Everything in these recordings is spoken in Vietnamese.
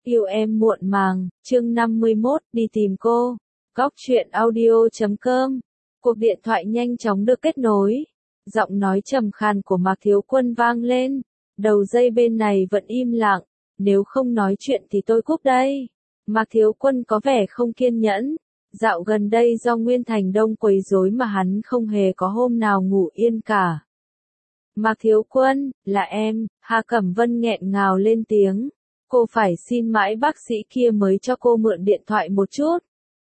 Yêu em muộn màng, chương 51, đi tìm cô. Góc truyện audio.com. Cuộc điện thoại nhanh chóng được kết nối. Giọng nói trầm khàn của Mạc Thiếu Quân vang lên. Đầu dây bên này vẫn im lặng. Nếu không nói chuyện thì tôi cúp đây. Mạc Thiếu Quân có vẻ không kiên nhẫn. Dạo gần đây do Nguyên Thành Đông quấy rối mà hắn không hề có hôm nào ngủ yên cả. Mạc Thiếu Quân, là em, Hà Cẩm Vân nghẹn ngào lên tiếng. Cô phải xin mãi bác sĩ kia mới cho cô mượn điện thoại một chút.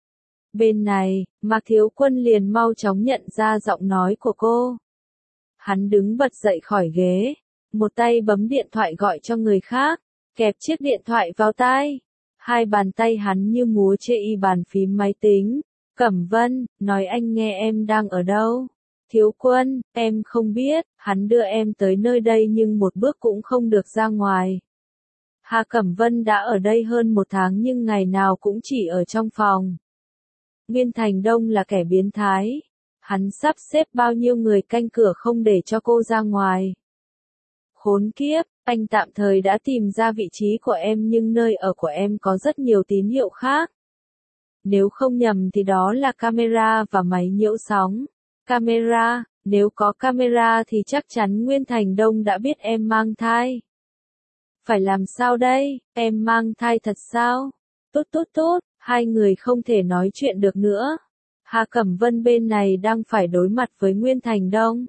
Bên này, Mạc Thiếu Quân liền mau chóng nhận ra giọng nói của cô. Hắn đứng bật dậy khỏi ghế, một tay bấm điện thoại gọi cho người khác, kẹp chiếc điện thoại vào tai. Hai bàn tay hắn như múa chê y bàn phím máy tính. Cẩm Vân, nói anh nghe em đang ở đâu? Thiếu Quân, em không biết, hắn đưa em tới nơi đây nhưng một bước cũng không được ra ngoài. Hà Cẩm Vân đã ở đây hơn 1 tháng nhưng ngày nào cũng chỉ ở trong phòng. Nguyên Thành Đông là kẻ biến thái. Hắn sắp xếp bao nhiêu người canh cửa không để cho cô ra ngoài. Khốn kiếp, anh tạm thời đã tìm ra vị trí của em nhưng nơi ở của em có rất nhiều tín hiệu khác. Nếu không nhầm thì đó là camera và máy nhiễu sóng. Camera, nếu có camera thì chắc chắn Nguyên Thành Đông đã biết em mang thai. Phải làm sao đây, em mang thai thật sao? Tốt, hai người không thể nói chuyện được nữa. Hà Cẩm Vân bên này đang phải đối mặt với Nguyên Thành Đông.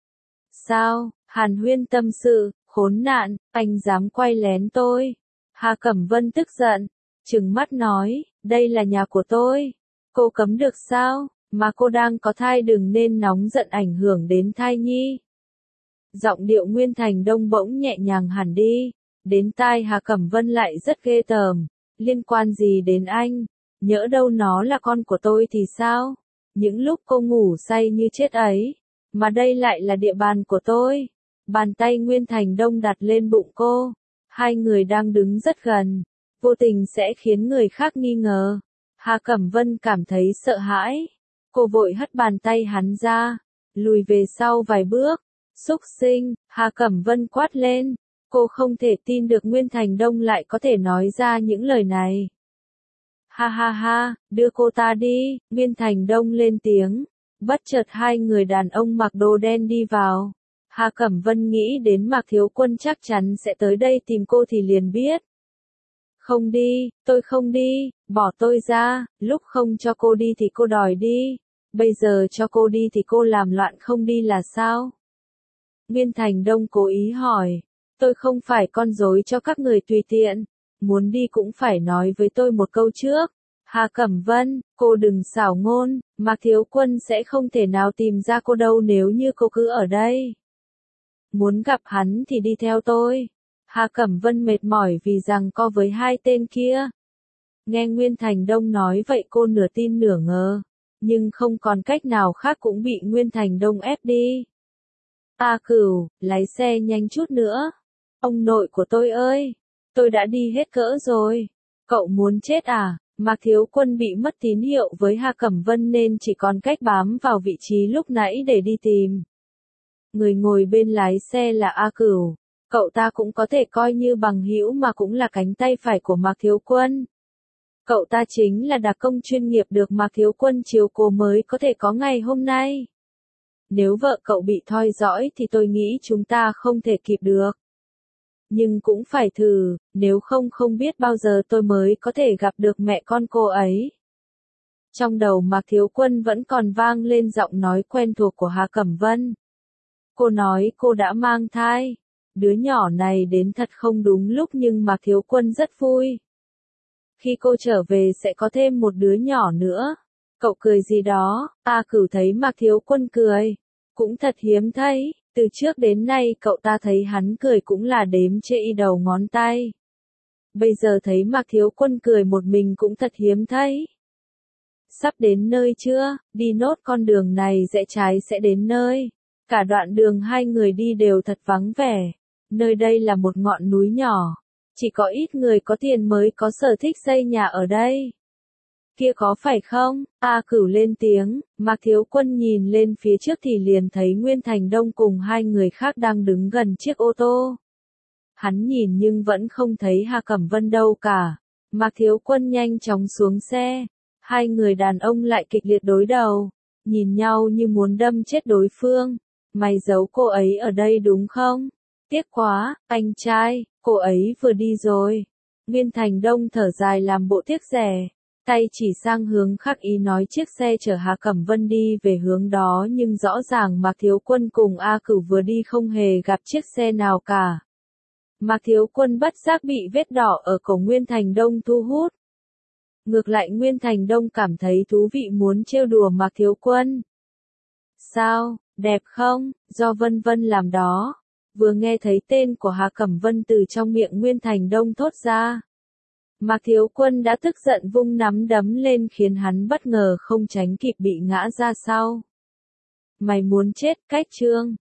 Sao, Hàn Huyên tâm sự, khốn nạn, anh dám quay lén tôi. Hà Cẩm Vân tức giận, trừng mắt nói, đây là nhà của tôi. Cô cấm được sao, mà cô đang có thai đừng nên nóng giận ảnh hưởng đến thai nhi. Giọng điệu Nguyên Thành Đông bỗng nhẹ nhàng hẳn đi. Đến tai Hà Cẩm Vân lại rất ghê tởm, liên quan gì đến anh, nhỡ đâu nó là con của tôi thì sao, những lúc cô ngủ say như chết ấy, mà đây lại là địa bàn của tôi. Bàn tay Nguyên Thành Đông đặt lên bụng cô, hai người đang đứng rất gần, vô tình sẽ khiến người khác nghi ngờ. Hà Cẩm Vân cảm thấy sợ hãi, cô vội hất bàn tay hắn ra, lùi về sau vài bước. Xúc sinh, Hà Cẩm Vân quát lên. Cô không thể tin được Nguyên Thành Đông lại có thể nói ra những lời này. Ha, đưa cô ta đi, Nguyên Thành Đông lên tiếng. Bất chợt hai người đàn ông mặc đồ đen đi vào. Hà Cẩm Vân nghĩ đến Mạc Thiếu Quân chắc chắn sẽ tới đây tìm cô thì liền biết. Không đi, tôi không đi, bỏ tôi ra, lúc không cho cô đi thì cô đòi đi. Bây giờ cho cô đi thì cô làm loạn không đi là sao? Nguyên Thành Đông cố ý hỏi. Tôi không phải con rối cho các người tùy tiện, muốn đi cũng phải nói với tôi một câu trước. Hà Cẩm Vân, cô đừng xảo ngôn, Mạc Thiếu Quân sẽ không thể nào tìm ra cô đâu nếu như cô cứ ở đây. Muốn gặp hắn thì đi theo tôi. Hà Cẩm Vân mệt mỏi vì giằng co với hai tên kia. Nghe Nguyên Thành Đông nói vậy cô nửa tin nửa ngờ, nhưng không còn cách nào khác cũng bị Nguyên Thành Đông ép đi. A Cửu, lái xe nhanh chút nữa. Ông nội của tôi ơi, tôi đã đi hết cỡ rồi. Cậu muốn chết à? Mạc Thiếu Quân bị mất tín hiệu với Hà Cẩm Vân nên chỉ còn cách bám vào vị trí lúc nãy để đi tìm. Người ngồi bên lái xe là A Cửu. Cậu ta cũng có thể coi như bằng hữu mà cũng là cánh tay phải của Mạc Thiếu Quân. Cậu ta chính là đặc công chuyên nghiệp được Mạc Thiếu Quân chiếu cố mới có thể có ngày hôm nay. Nếu vợ cậu bị theo dõi thì tôi nghĩ chúng ta không thể kịp được. Nhưng cũng phải thử, nếu không biết bao giờ tôi mới có thể gặp được mẹ con cô ấy. Trong đầu Mạc Thiếu Quân vẫn còn vang lên giọng nói quen thuộc của Hà Cẩm Vân. Cô nói cô đã mang thai. Đứa nhỏ này đến thật không đúng lúc nhưng Mạc Thiếu Quân rất vui. Khi cô trở về sẽ có thêm một đứa nhỏ nữa. Cậu cười gì đó, A Cửu thấy Mạc Thiếu Quân cười. Cũng thật hiếm thấy. Từ trước đến nay cậu ta thấy hắn cười cũng là đếm trên đầu ngón tay. Bây giờ thấy Mạc Thiếu Quân cười một mình cũng thật hiếm thấy. Sắp đến nơi chưa, đi nốt con đường này rẽ trái sẽ đến nơi. Cả đoạn đường hai người đi đều thật vắng vẻ. Nơi đây là một ngọn núi nhỏ. Chỉ có ít người có tiền mới có sở thích xây nhà ở đây. Kia có phải không? A Cửu lên tiếng, Mạc Thiếu Quân nhìn lên phía trước thì liền thấy Nguyên Thành Đông cùng hai người khác đang đứng gần chiếc ô tô. Hắn nhìn nhưng vẫn không thấy Hà Cẩm Vân đâu cả. Mạc Thiếu Quân nhanh chóng xuống xe. Hai người đàn ông lại kịch liệt đối đầu. Nhìn nhau như muốn đâm chết đối phương. Mày giấu cô ấy ở đây đúng không? Tiếc quá, anh trai, cô ấy vừa đi rồi. Nguyên Thành Đông thở dài làm bộ tiếc rẻ. Tay chỉ sang hướng khác ý nói chiếc xe chở Hà Cẩm Vân đi về hướng đó nhưng rõ ràng Mạc Thiếu Quân cùng A Cửu vừa đi không hề gặp chiếc xe nào cả. Mạc Thiếu Quân bất giác bị vết đỏ ở cổ Nguyên Thành Đông thu hút. Ngược lại Nguyên Thành Đông cảm thấy thú vị muốn trêu đùa Mạc Thiếu Quân. Sao, đẹp không, do Vân Vân làm đó. Vừa nghe thấy tên của Hà Cẩm Vân từ trong miệng Nguyên Thành Đông thốt ra. Mạc Thiếu Quân đã tức giận vung nắm đấm lên khiến hắn bất ngờ không tránh kịp bị ngã ra sau. Mày muốn chết, Cách Trương.